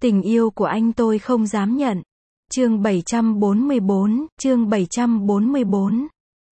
Tình yêu của anh tôi không dám nhận. Chương 744.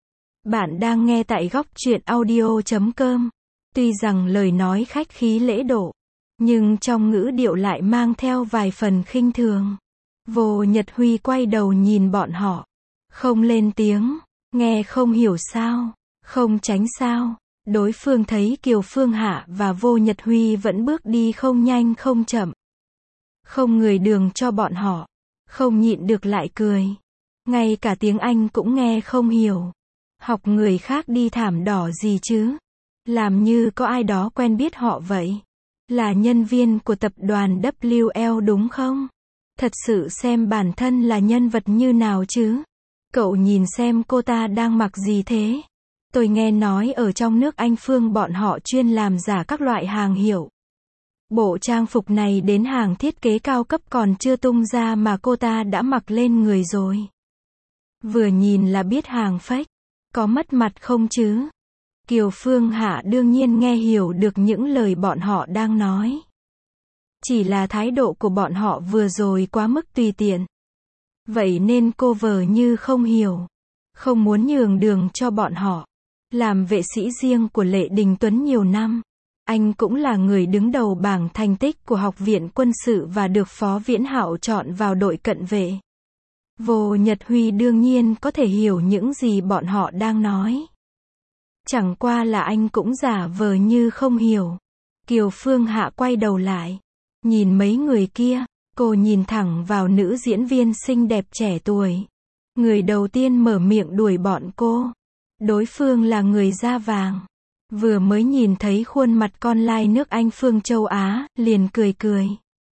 Bạn đang nghe tại góc truyện audio.com. Tuy rằng lời nói khách khí lễ độ, nhưng trong ngữ điệu lại mang theo vài phần khinh thường. Vô Nhật Huy quay đầu nhìn bọn họ. Không lên tiếng, nghe không hiểu sao, không tránh sao. Đối phương thấy Kiều Phương Hạ và Vô Nhật Huy vẫn bước đi không nhanh không chậm. Không người đường cho bọn họ. Không nhịn được lại cười. Ngay cả tiếng Anh cũng nghe không hiểu. Học người khác đi thảm đỏ gì chứ? Làm như có ai đó quen biết họ vậy. Là nhân viên của tập đoàn WL đúng không? Thật sự xem bản thân là nhân vật như nào chứ? Cậu nhìn xem cô ta đang mặc gì thế? Tôi nghe nói ở trong nước Anh Phương bọn họ chuyên làm giả các loại hàng hiệu. Bộ trang phục này đến hàng thiết kế cao cấp còn chưa tung ra mà cô ta đã mặc lên người rồi. Vừa nhìn là biết hàng fake. Có mất mặt không chứ? Kiều Phương Hạ đương nhiên nghe hiểu được những lời bọn họ đang nói. Chỉ là thái độ của bọn họ vừa rồi quá mức tùy tiện. Vậy nên cô vờ như không hiểu. Không muốn nhường đường cho bọn họ. Làm vệ sĩ riêng của Lệ Đình Tuấn nhiều năm. Anh cũng là người đứng đầu bảng thành tích của Học viện Quân sự và được Phó Viễn Hạo chọn vào đội cận vệ. Vô Nhật Huy đương nhiên có thể hiểu những gì bọn họ đang nói. Chẳng qua là anh cũng giả vờ như không hiểu. Kiều Phương Hạ quay đầu lại. Nhìn mấy người kia, cô nhìn thẳng vào nữ diễn viên xinh đẹp trẻ tuổi. Người đầu tiên mở miệng đuổi bọn cô. Đối phương là người da vàng. Vừa mới nhìn thấy khuôn mặt con lai nước Anh Phương châu Á, liền cười cười.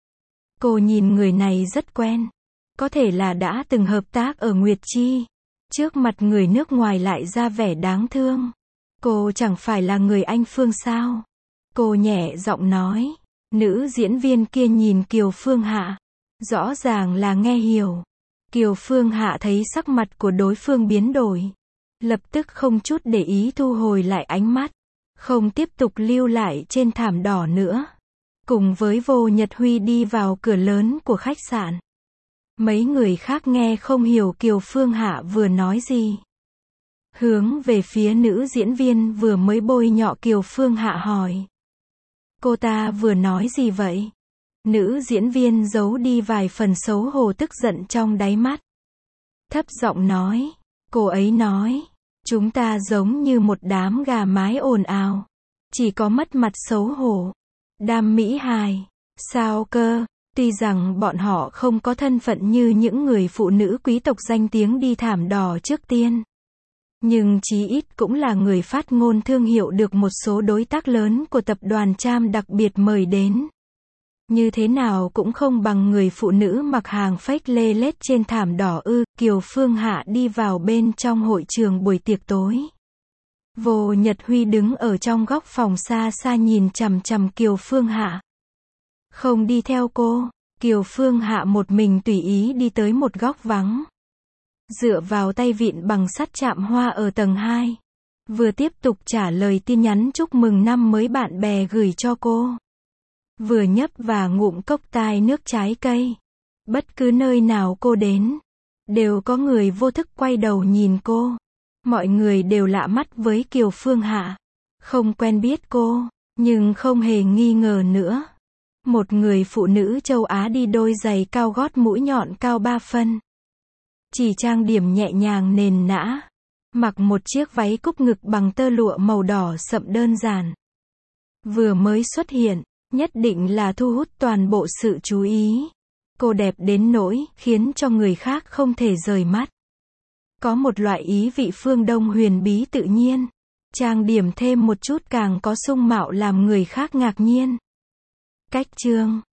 Cô nhìn người này rất quen. Có thể là đã từng hợp tác ở Nguyệt Chi. Trước mặt người nước ngoài lại ra vẻ đáng thương. Cô chẳng phải là người Anh Phương sao? Cô nhẹ giọng nói. Nữ diễn viên kia nhìn Kiều Phương Hạ. Rõ ràng là nghe hiểu. Kiều Phương Hạ thấy sắc mặt của đối phương biến đổi. Lập tức không chút để ý thu hồi lại ánh mắt. Không tiếp tục lưu lại trên thảm đỏ nữa. Cùng với Vô Nhật Huy đi vào cửa lớn của khách sạn. Mấy người khác nghe không hiểu Kiều Phương Hạ vừa nói gì. Hướng về phía nữ diễn viên vừa mới bôi nhọ Kiều Phương Hạ hỏi. Cô ta vừa nói gì vậy? Nữ diễn viên giấu đi vài phần xấu hổ tức giận trong đáy mắt. Thấp giọng nói. Cô ấy nói. Chúng ta giống như một đám gà mái ồn ào. Chỉ có mất mặt xấu hổ. Đam mỹ hài. Sao cơ? Tuy rằng bọn họ không có thân phận như những người phụ nữ quý tộc danh tiếng đi thảm đỏ trước tiên. Nhưng chí ít cũng là người phát ngôn thương hiệu được một số đối tác lớn của tập đoàn Tram đặc biệt mời đến. Như thế nào cũng không bằng người phụ nữ mặc hàng fake lê lết trên thảm đỏ ư. Kiều Phương Hạ đi vào bên trong hội trường buổi tiệc tối. Vô Nhật Huy đứng ở trong góc phòng xa xa nhìn chằm chằm Kiều Phương Hạ. Không đi theo cô. Kiều Phương Hạ một mình tùy ý đi tới một góc vắng. Dựa vào tay vịn bằng sắt chạm hoa ở tầng 2. Vừa tiếp tục trả lời tin nhắn chúc mừng năm mới bạn bè gửi cho cô. Vừa nhấp và ngụm cốc tai nước trái cây. Bất cứ nơi nào cô đến, đều có người vô thức quay đầu nhìn cô. Mọi người đều lạ mắt với Kiều Phương Hạ. Không quen biết cô, nhưng không hề nghi ngờ nữa. Một người phụ nữ châu Á đi đôi giày cao gót mũi nhọn cao 3 phân. Chỉ trang điểm nhẹ nhàng nền nã. Mặc một chiếc váy cúc ngực bằng tơ lụa màu đỏ sậm đơn giản. Vừa mới xuất hiện, nhất định là thu hút toàn bộ sự chú ý. Cô đẹp đến nỗi khiến cho người khác không thể rời mắt. Có một loại ý vị phương Đông huyền bí tự nhiên. Trang điểm thêm một chút càng có sung mạo làm người khác ngạc nhiên. Cách chương